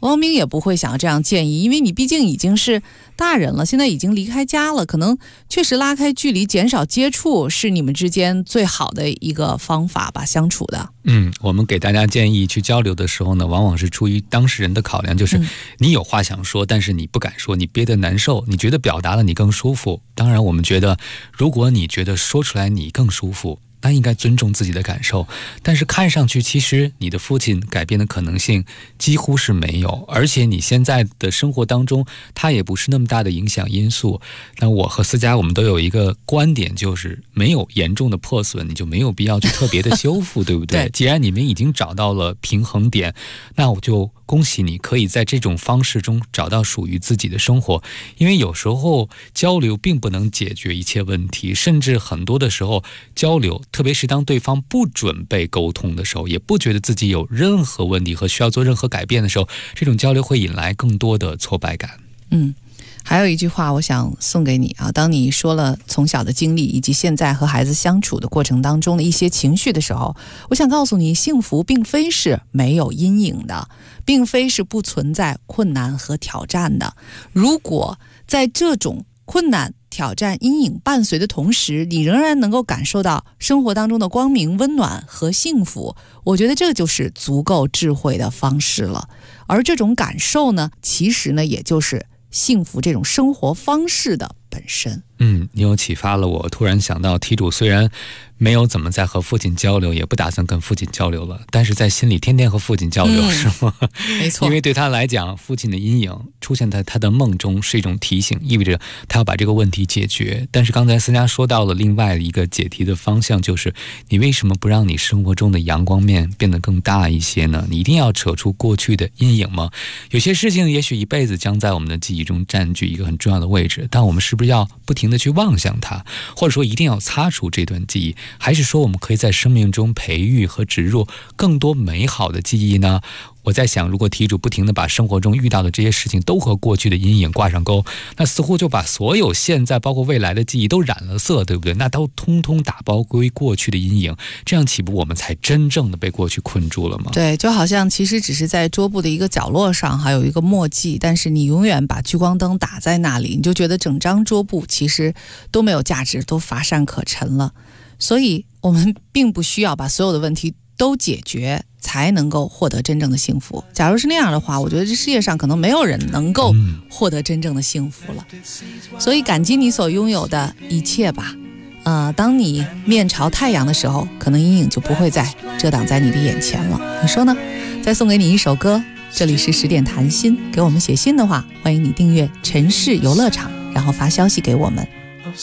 光明也不会想要这样建议，因为你毕竟已经是大人了，现在已经离开家了，可能确实拉开距离，减少接触是你们之间最好的一个方法吧，相处的。 我们给大家建议去交流的时候呢，往往是出于当事人的考量，就是你有话想说，但是你不敢说，你憋得难受，你觉得表达了你更舒服。当然我们觉得，如果你觉得说出来你更舒服，那应该尊重自己的感受，但是看上去其实你的父亲改变的可能性几乎是没有，而且你现在的生活当中他也不是那么大的影响因素。那我和思佳我们都有一个观点，就是没有严重的破损，你就没有必要去特别的修复对不对？对，既然你们已经找到了平衡点，那我就恭喜你可以在这种方式中找到属于自己的生活。因为有时候交流并不能解决一切问题，甚至很多的时候交流，特别是当对方不准备沟通的时候，也不觉得自己有任何问题和需要做任何改变的时候，这种交流会引来更多的挫败感。 还有一句话我想送给你啊，当你说了从小的经历以及现在和孩子相处的过程当中的一些情绪的时候，我想告诉你，幸福并非是没有阴影的，并非是不存在困难和挑战的。如果在这种困难、挑战、阴影伴随的同时，你仍然能够感受到生活当中的光明、温暖和幸福，我觉得这就是足够智慧的方式了。而这种感受呢，其实呢，也就是幸福这种生活方式的本身。 你又启发了我，突然想到题主虽然没有怎么再和父亲交流，也不打算跟父亲交流了，但是在心里天天和父亲交流，是吗？ 没错， 因为对他来讲，父亲的阴影出现在他的梦中是一种提醒，意味着他要把这个问题解决。但是刚才思佳说到了另外一个解题的方向，就是你为什么不让你生活中的阳光面变得更大一些呢？你一定要扯出过去的阴影吗？有些事情也许一辈子将在我们的记忆中占据一个很重要的位置，但我们是不是要不停地去望向它，或者说一定要擦除这段记忆，还是说我们可以在生命中培育和植入更多美好的记忆呢？我在想，如果题主不停地把生活中遇到的这些事情都和过去的阴影挂上钩，那似乎就把所有现在包括未来的记忆都染了色，对不对？那都通通打包归过去的阴影，这样岂不我们才真正的被过去困住了吗？ 对，就好像其实只是在桌布的一个角落上还有一个墨迹，但是你永远把聚光灯打在那里，你就觉得整张桌布其实都没有价值，都乏善可陈了。所以我们并不需要把所有的问题都解决才能够获得真正的幸福。假如是那样的话，我觉得这世界上可能没有人能够获得真正的幸福了。所以感激你所拥有的一切吧。当你面朝太阳的时候，可能阴影就不会再遮挡在你的眼前了。你说呢？再送给你一首歌，这里是10点谈心。给我们写信的话，欢迎你订阅城市游乐场，然后发消息给我们。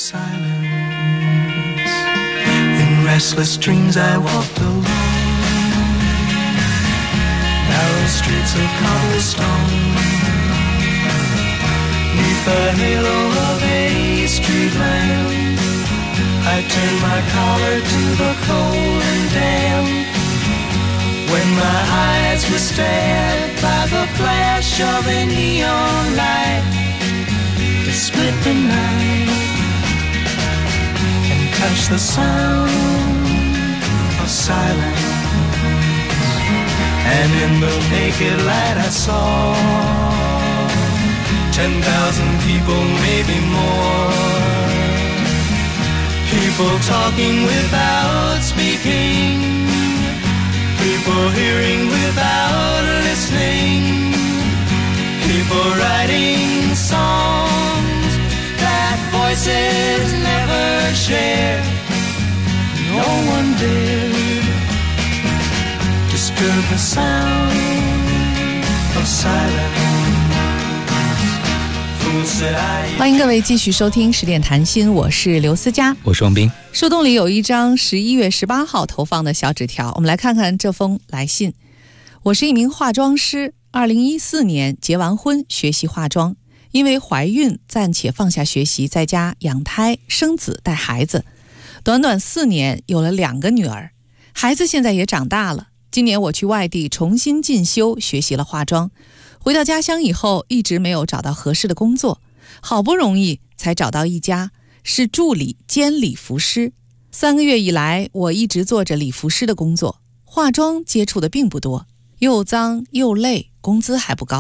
Restless dreams I walked alone, narrow streets of cobblestone, neath the halo of a street lamp, I turned my collar to the cold and damp, when my eyes were stabbed by the flash of a neon light that split the night and touched the sound of silence, and in the naked light I saw 10,000 people, maybe more, people talking without speaking, people hearing without listening, people writing songs that voices never shared. No one dared disturb the sound of silence. 欢迎各位继续收听10点谈心，我是刘思佳， 我是王斌。 树洞里有一张11月18号投放的小纸条，我们来看看这封来信。我是一名化妆师，2014年结完婚学习化妆，因为怀孕暂且放下学习，在家养胎生子带孩子。短短4年有了2个女儿，孩子现在也长大了。今年我去外地重新进修学习了化妆，回到家乡以后一直没有找到合适的工作，好不容易才找到一家是助理兼礼服师。3个月以来我一直做着礼服师的工作，化妆接触的并不多，又脏又累，工资还不高。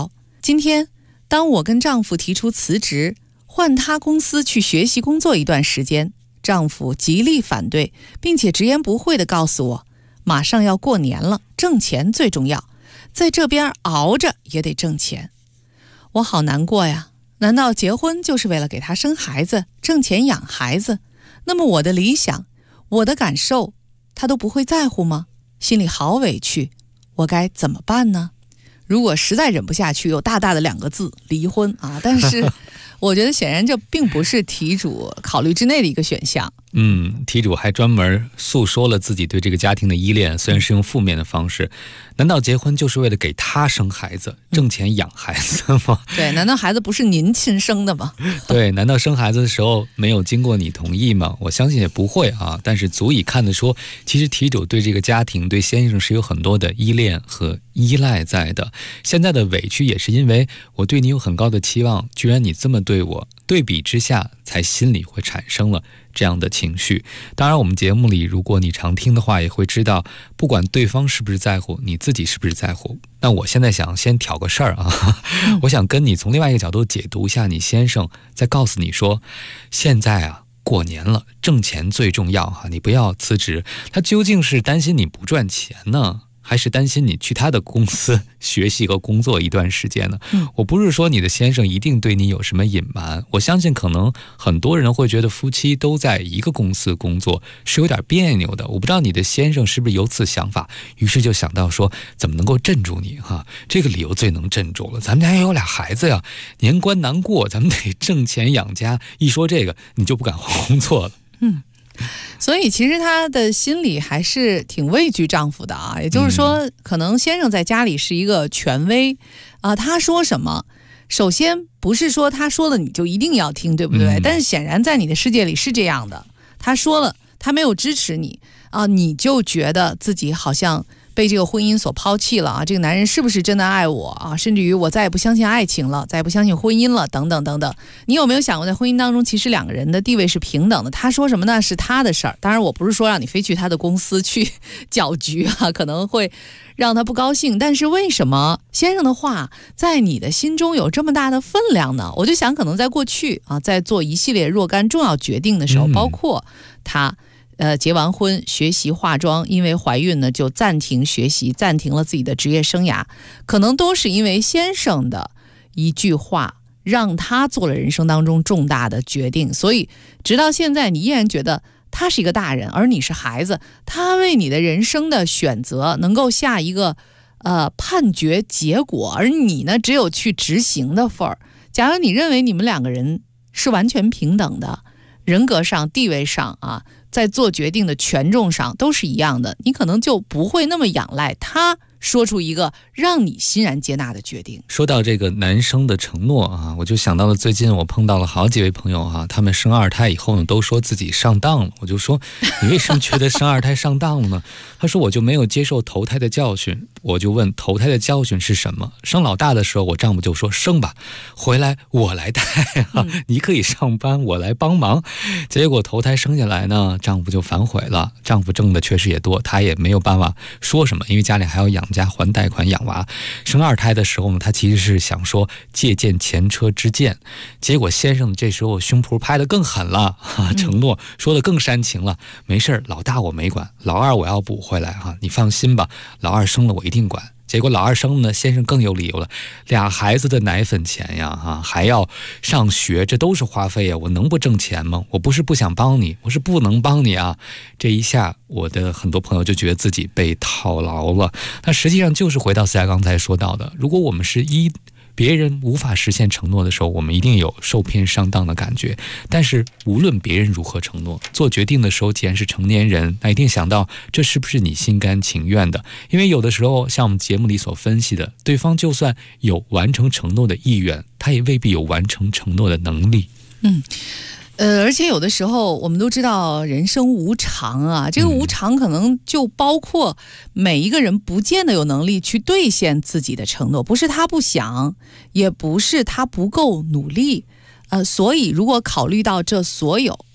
今天当我跟丈夫提出辞职，换他公司去学习工作一段时间，丈夫极力反对，并且直言不讳地告诉我，马上要过年了，挣钱最重要，在这边熬着也得挣钱。我好难过呀，难道结婚就是为了给他生孩子，挣钱养孩子？那么我的理想，我的感受，他都不会在乎吗？心里好委屈，我该怎么办呢？如果实在忍不下去，有大大的2个字，离婚啊！但是我觉得显然这并不是题主考虑之内的一个选项。 题主还专门诉说了自己对这个家庭的依恋，虽然是用负面的方式。难道结婚就是为了给他生孩子，挣钱养孩子吗？ 对，难道孩子不是您亲生的吗？ 对，难道生孩子的时候没有经过你同意吗？我相信也不会啊，但是足以看得出，其实题主对这个家庭，对先生是有很多的依恋和依赖在的。现在的委屈也是因为我对你有很高的期望，居然你这么对我，对比之下才心里会产生了这样的情绪。当然我们节目里如果你常听的话，也会知道不管对方是不是在乎，你自己是不是在乎。那我现在想先挑个事儿啊，我想跟你从另外一个角度解读一下你先生在告诉你说，现在啊过年了，挣钱最重要哈，你不要辞职。他究竟是担心你不赚钱呢，还是担心你去他的公司学习和工作一段时间呢？我不是说你的先生一定对你有什么隐瞒，我相信可能很多人会觉得夫妻都在一个公司工作是有点别扭的。我不知道你的先生是不是有此想法，于是就想到说怎么能够镇住你哈？这个理由最能镇住了，咱们家也有俩孩子呀，年关难过，咱们得挣钱养家。一说这个，你就不敢换工作了。 所以其实他的心里还是挺畏惧丈夫的啊，也就是说，可能先生在家里是一个权威啊，他说什么，首先不是说他说了你就一定要听，对不对？但是显然在你的世界里是这样的，他说了，他没有支持你啊，你就觉得自己好像被这个婚姻所抛弃了啊，这个男人是不是真的爱我啊？甚至于我再也不相信爱情了，再也不相信婚姻了，等等等等。你有没有想过，在婚姻当中，其实2个人的地位是平等的？他说什么呢？是他的事儿。当然，我不是说让你非去他的公司去搅局啊，可能会让他不高兴。但是为什么先生的话在你的心中有这么大的分量呢？我就想，可能在过去啊，在做一系列若干重要决定的时候，包括他。结完婚学习化妆，因为怀孕呢就暂停学习，暂停了自己的职业生涯，可能都是因为先生的一句话让他做了人生当中重大的决定。所以直到现在你依然觉得他是一个大人，而你是孩子，他为你的人生的选择能够下一个判决结果，而你呢只有去执行的份儿。假如你认为你们2个人是完全平等的，人格上地位上啊，在做决定的权重上都是一样的，你可能就不会那么仰赖他说出一个让你欣然接纳的决定。 说到这个男生的承诺啊，我就想到了最近我碰到了好几位朋友啊，他们生2胎以后呢，都说自己上当了。我就说你为什么觉得生2胎上当了呢？他说我就没有接受投胎的教训。我就问投胎的教训是什么？生老大的时候，我丈夫就说生吧，回来我来带啊，你可以上班，我来帮忙。结果投胎生下来呢，丈夫就反悔了。丈夫挣的确实也多，他也没有办法说什么，因为家里还要养家还贷款养娃。生2胎的时候呢，他其实是想说借鉴前车之鉴，结果先生这时候胸脯拍得更狠了承诺说得更煽情了，没事，老大我没管，老2我要补回来你放心吧，老2生了我一定管。结果老2生呢，先生更有理由了，2孩子的奶粉钱呀还要上学，这都是花费呀，我能不挣钱吗？我不是不想帮你，我是不能帮你啊。这一下我的很多朋友就觉得自己被套牢了。那实际上就是回到思佳刚才说到的，如果我们是别人无法实现承诺的时候，我们一定有受骗上当的感觉。但是无论别人如何承诺，做决定的时候既然是成年人，那一定想到这是不是你心甘情愿的。因为有的时候像我们节目里所分析的，对方就算有完成承诺的意愿，他也未必有完成承诺的能力。 而且有的时候我们都知道人生无常啊，这个无常可能就包括每一个人不见得有能力去兑现自己的承诺，不是他不想，也不是他不够努力。所以如果考虑到这所有，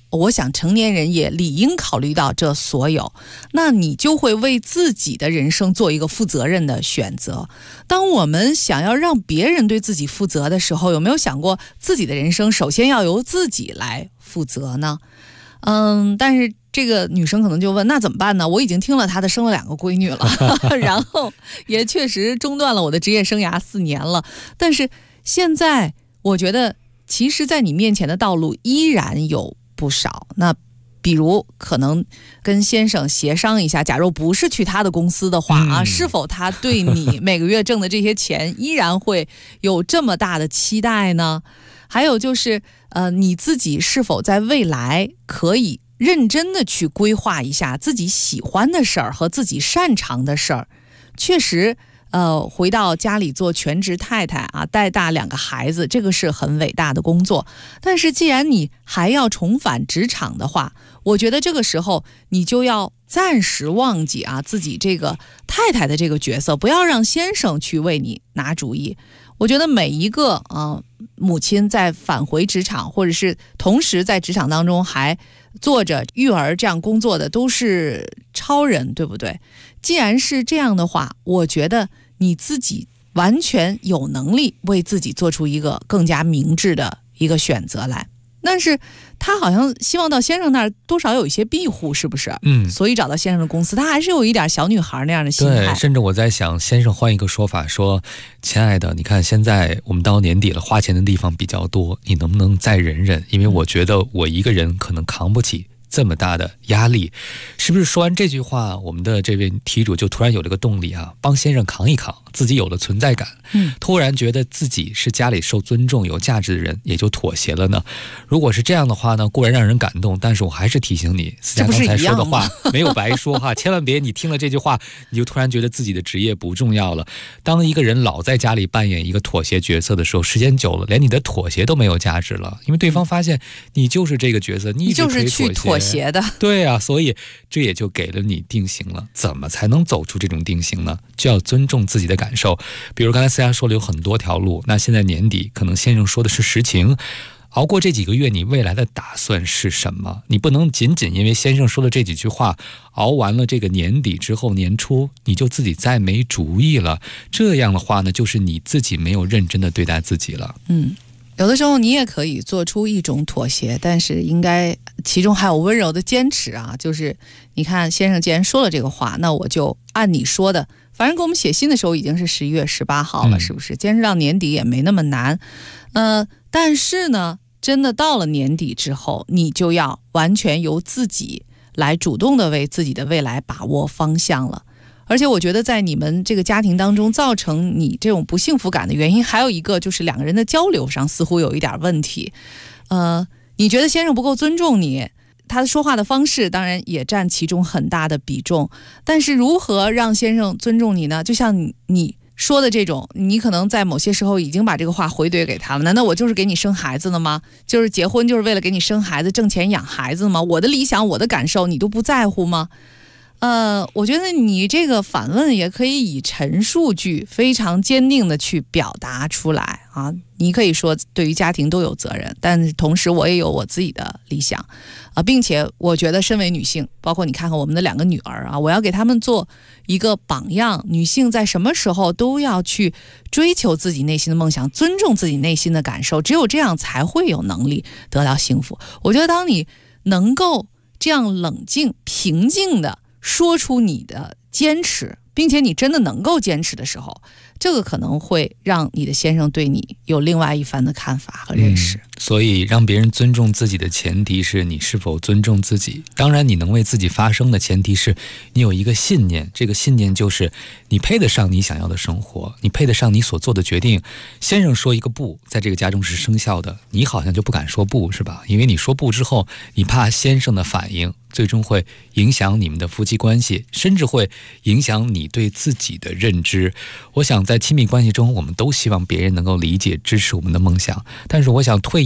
我想成年人也理应考虑到这所有，那你就会为自己的人生做一个负责任的选择。当我们想要让别人对自己负责的时候，有没有想过自己的人生首先要由自己来负责呢？但是这个女生可能就问，那怎么办呢？我已经听了她的生了2个闺女了然后也确实中断了我的职业生涯4年了，但是现在我觉得其实在你面前的道路依然有不少。那比如可能跟先生协商一下，假如不是去他的公司的话是否他对你每个月挣的这些钱依然会有这么大的期待呢？还有就是你自己是否在未来可以认真的去规划一下自己喜欢的事儿和自己擅长的事儿。确实回到家里做全职太太啊，带大2个孩子，这个是很伟大的工作。但是既然你还要重返职场的话，我觉得这个时候你就要暂时忘记自己这个太太的这个角色，不要让先生去为你拿主意。我觉得每一个母亲在返回职场，或者是同时在职场当中还做着育儿这样工作的，都是超人，对不对？既然是这样的话，我觉得你自己完全有能力为自己做出一个更加明智的一个选择来。但是他好像希望到先生那儿多少有一些庇护，是不是？所以找到先生的公司，他还是有一点小女孩那样的心态。 对，甚至我在想，先生换一个说法说，亲爱的，你看现在我们到年底了，花钱的地方比较多，你能不能再忍忍？因为我觉得我一个人可能扛不起这么大的压力。是不是说完这句话，我们的这位题主就突然有了个动力帮先生扛一扛，自己有了存在感，突然觉得自己是家里受尊重有价值的人，也就妥协了呢？如果是这样的话呢，固然让人感动，但是我还是提醒你，思佳刚才说的话没有白说千万别你听了这句话你就突然觉得自己的职业不重要了。当一个人老在家里扮演一个妥协角色的时候，时间久了连你的妥协都没有价值了，因为对方发现你就是这个角色，你就是去妥协的。 对啊，所以这也就给了你定型了。怎么才能走出这种定型呢？就要尊重自己的感受。比如刚才思佳说了有很多条路，那现在年底可能先生说的是实情，熬过这几个月你未来的打算是什么？你不能仅仅因为先生说的这几句话，熬完了这个年底之后年初你就自己再没主意了。这样的话呢，就是你自己没有认真的对待自己了。 有的时候你也可以做出一种妥协，但是应该其中还有温柔的坚持就是你看先生既然说了这个话，那我就按你说的，反正给我们写信的时候已经是11月18号了，是不是？坚持到年底也没那么难。但是呢，真的到了年底之后，你就要完全由自己来主动的为自己的未来把握方向了。而且我觉得在你们这个家庭当中造成你这种不幸福感的原因还有一个，就是2个人的交流上似乎有一点问题。你觉得先生不够尊重你，他说话的方式当然也占其中很大的比重，但是如何让先生尊重你呢？就像你说的这种，你可能在某些时候已经把这个话回怼给他了。难道我就是给你生孩子的吗？就是结婚就是为了给你生孩子挣钱养孩子吗？我的理想我的感受你都不在乎吗？我觉得你这个反问也可以以陈述句非常坚定的去表达出来你可以说对于家庭都有责任，但是同时我也有我自己的理想并且我觉得身为女性，包括你看看我们的2个女儿我要给她们做一个榜样。女性在什么时候都要去追求自己内心的梦想，尊重自己内心的感受，只有这样才会有能力得到幸福。我觉得当你能够这样冷静平静的说出你的坚持，并且你真的能够坚持的时候，这个可能会让你的先生对你有另外一番的看法和认识。 所以让别人尊重自己的前提是你是否尊重自己。当然你能为自己发声的前提是你有一个信念，这个信念就是你配得上你想要的生活，你配得上你所做的决定。先生说一个不，在这个家中是生效的，你好像就不敢说不，是吧？因为你说不之后，你怕先生的反应最终会影响你们的夫妻关系，甚至会影响你对自己的认知。我想在亲密关系中，我们都希望别人能够理解支持我们的梦想，但是我想退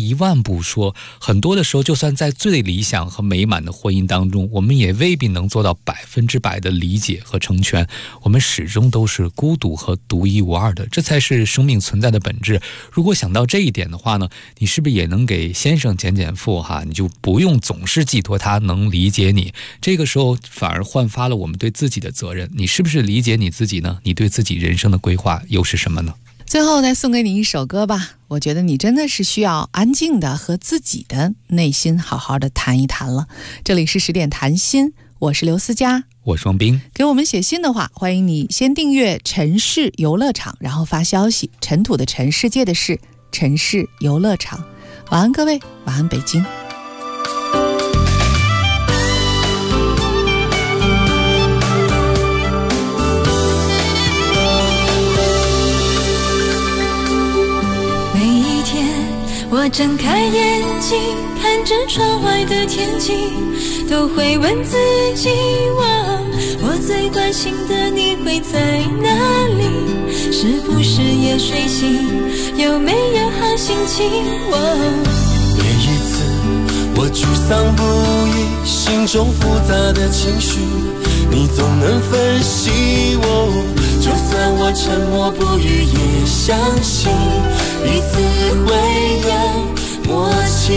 一万步说，很多的时候，就算在最理想和美满的婚姻当中，我们也未必能做到100%的理解和成全。我们始终都是孤独和独一无二的，这才是生命存在的本质。如果想到这一点的话呢，你是不是也能给先生减减负哈？你就不用总是寄托他能理解你，这个时候反而焕发了我们对自己的责任。你是不是理解你自己呢？你对自己人生的规划又是什么呢？ 最后再送给你一首歌吧，我觉得你真的是需要安静的和自己的内心好好的谈一谈了。这里是10点谈心，我是刘思佳， 我是王斌。 给我们写信的话，欢迎你先订阅城市游乐场，然后发消息，尘土的尘，世界的世，城市游乐场。晚安各位，晚安北京。 我睁开眼睛，看着窗外的天气，都会问自己，我最关心的你会在哪里？是不是也睡醒？有没有好心情？ 每一次我沮丧不已，心中复杂的情绪，你总能分析我。就算我沉默不语，也相信彼此会有默契。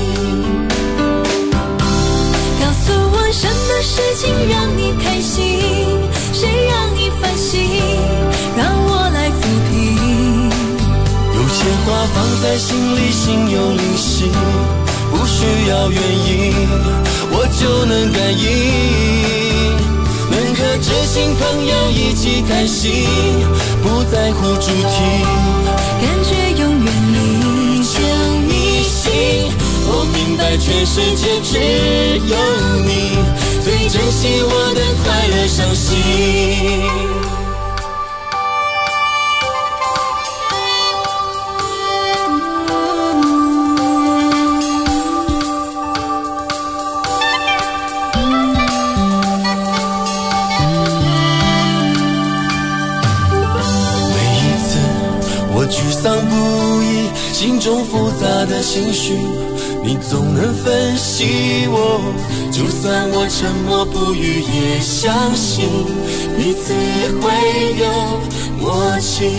告诉我什么事情让你开心，谁让你烦心，让我来抚平。 有些话放在心里，心有灵犀，不需要原因，我就能感应。能和知心朋友一起谈心，不在乎主题， 感觉永远历久弥新。 我明白全世界只有你最珍惜我的快乐伤心。沮丧不已，心中复杂的情绪，你总能分析我。就算我沉默不语，也相信彼此会有默契。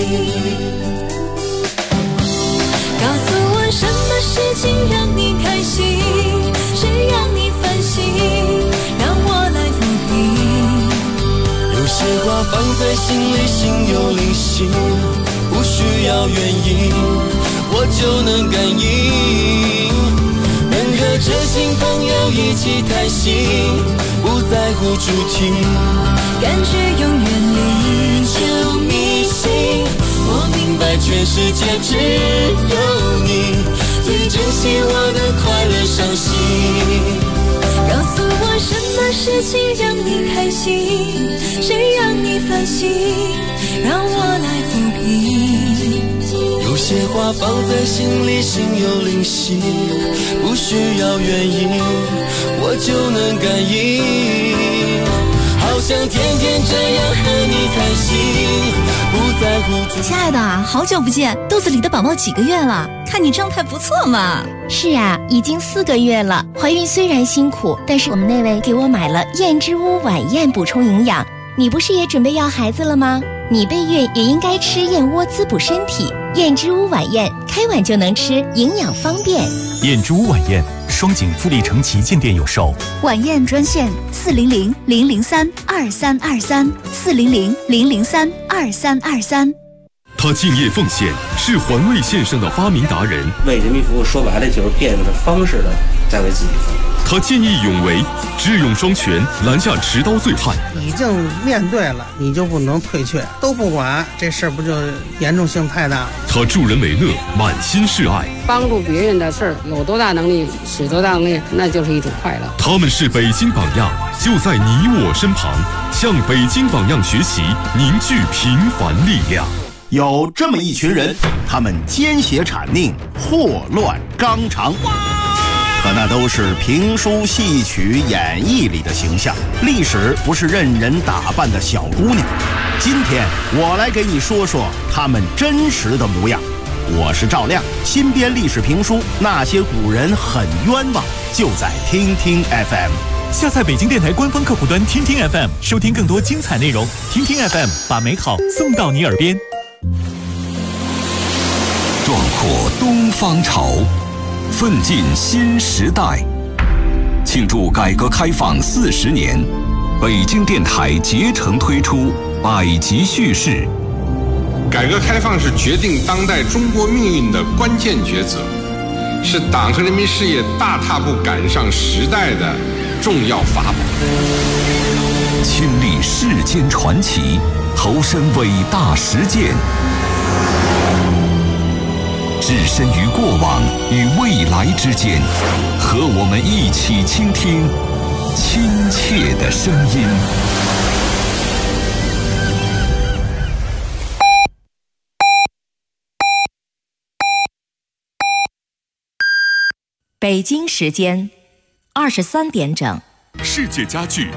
告诉我什么事情让你开心，谁让你烦心，让我来抚平。 有些话放在心里，心有灵犀，不需要原因，我就能感应。能和知心朋友一起谈心，不在乎主题， 感觉永远历久弥新。我明白全世界只有你最珍惜我的快乐伤心。 告诉我什么事情让你开心，谁让你烦心，让我来抚平。 有些话放在心里，心有灵犀，不需要原因，我就能感应。好想天天这样和你谈心，不在乎。 亲爱的，好久不见，肚子里的宝宝几个月了？看你状态不错嘛。 是啊，已经4个月了。怀孕虽然辛苦，但是我们那位给我买了燕之屋晚宴补充营养。你不是也准备要孩子了吗？你备孕也应该吃燕窝滋补身体。燕之屋晚宴，开碗就能吃，营养方便。 燕之屋晚宴，双井富力城旗舰店有售。 晚宴专线400-003-2323，400-003-2323。 他敬业奉献，是环卫线上的发明达人。 为人民服务，说白了就是变着方式的在为自己服务。 他见义勇为，智勇双全，拦下持刀醉汉。 已经面对了，你就不能退却，都不管，这事儿不就严重性太大了？ 他助人为乐，满心是爱。 帮助别人的事儿，有多大能力使多大能力，那就是一种快乐。 他们是北京榜样，就在你我身旁，向北京榜样学习，凝聚平凡力量。 有这么一群人，他们奸邪产佞，祸乱纲常，可那都是评书戏曲演绎里的形象，历史不是任人打扮的小姑娘。今天我来给你说说他们真实的模样。 我是赵亮。新编历史评书《那些古人很冤枉》，就在听听 FM。 下载北京电台官方客户端听听 FM， 收听更多精彩内容。听听 FM， 把美好送到你耳边。 壮阔东方潮，奋进新时代。庆祝改革开放40年，北京电台竭诚推出百集叙事。 改革开放是决定当代中国命运的关键抉择，是党和人民事业大踏步赶上时代的重要法宝。 亲历世间传奇，投身伟大实践，置身于过往与未来之间，和我们一起倾听亲切的声音。 北京时间23点整。 世界家具